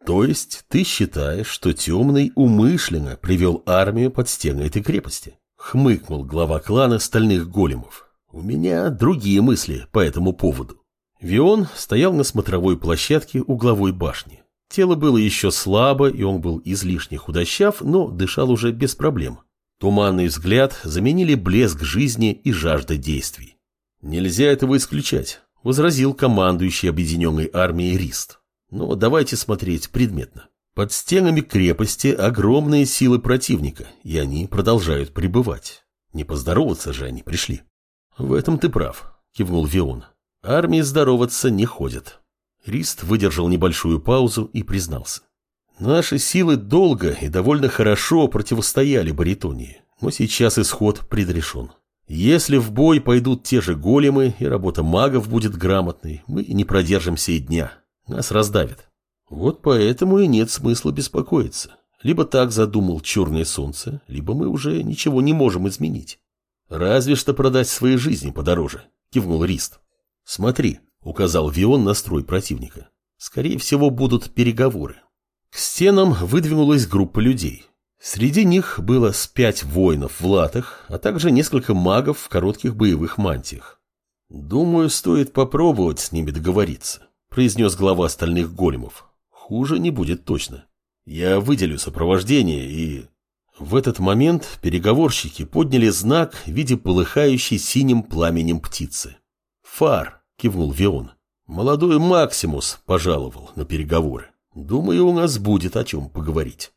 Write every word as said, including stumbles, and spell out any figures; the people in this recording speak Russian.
То есть ты считаешь, что Темный умышленно привел армию под стены этой крепости? Хмыкнул глава клана Стальных Големов. У меня другие мысли по этому поводу. Вион стоял на смотровой площадке угловой башни. Тело было еще слабо, и он был излишне худощав, но дышал уже без проблем. Туманный взгляд заменили блеск жизни и жажда действий. «Нельзя этого исключать», — возразил командующий объединенной армией Рист. «Но давайте смотреть предметно. Под стенами крепости огромные силы противника, и они продолжают пребывать. Не поздороваться же они пришли». «В этом ты прав», — кивнул Вион. «Армии здороваться не ходят». Рист выдержал небольшую паузу и признался. «Наши силы долго и довольно хорошо противостояли Баритонии, но сейчас исход предрешен. Если в бой пойдут те же големы и работа магов будет грамотной, мы не продержимся и дня. Нас раздавят. Вот поэтому и нет смысла беспокоиться. Либо так задумал Черное Солнце, либо мы уже ничего не можем изменить. Разве что продать свои жизни подороже», — кивнул Рист. «Смотри», — указал Вион на строй противника. «Скорее всего, будут переговоры». К стенам выдвинулась группа людей. Среди них было с пять воинов в латах, а также несколько магов в коротких боевых мантиях. «Думаю, стоит попробовать с ними договориться», — произнес глава Стальных Големов. «Хуже не будет точно. Я выделю сопровождение и...» В этот момент переговорщики подняли знак в виде полыхающей синим пламенем птицы. «Фар», — кивнул Вион. «Молодой Максимус пожаловал на переговоры. Думаю, у нас будет о чем поговорить».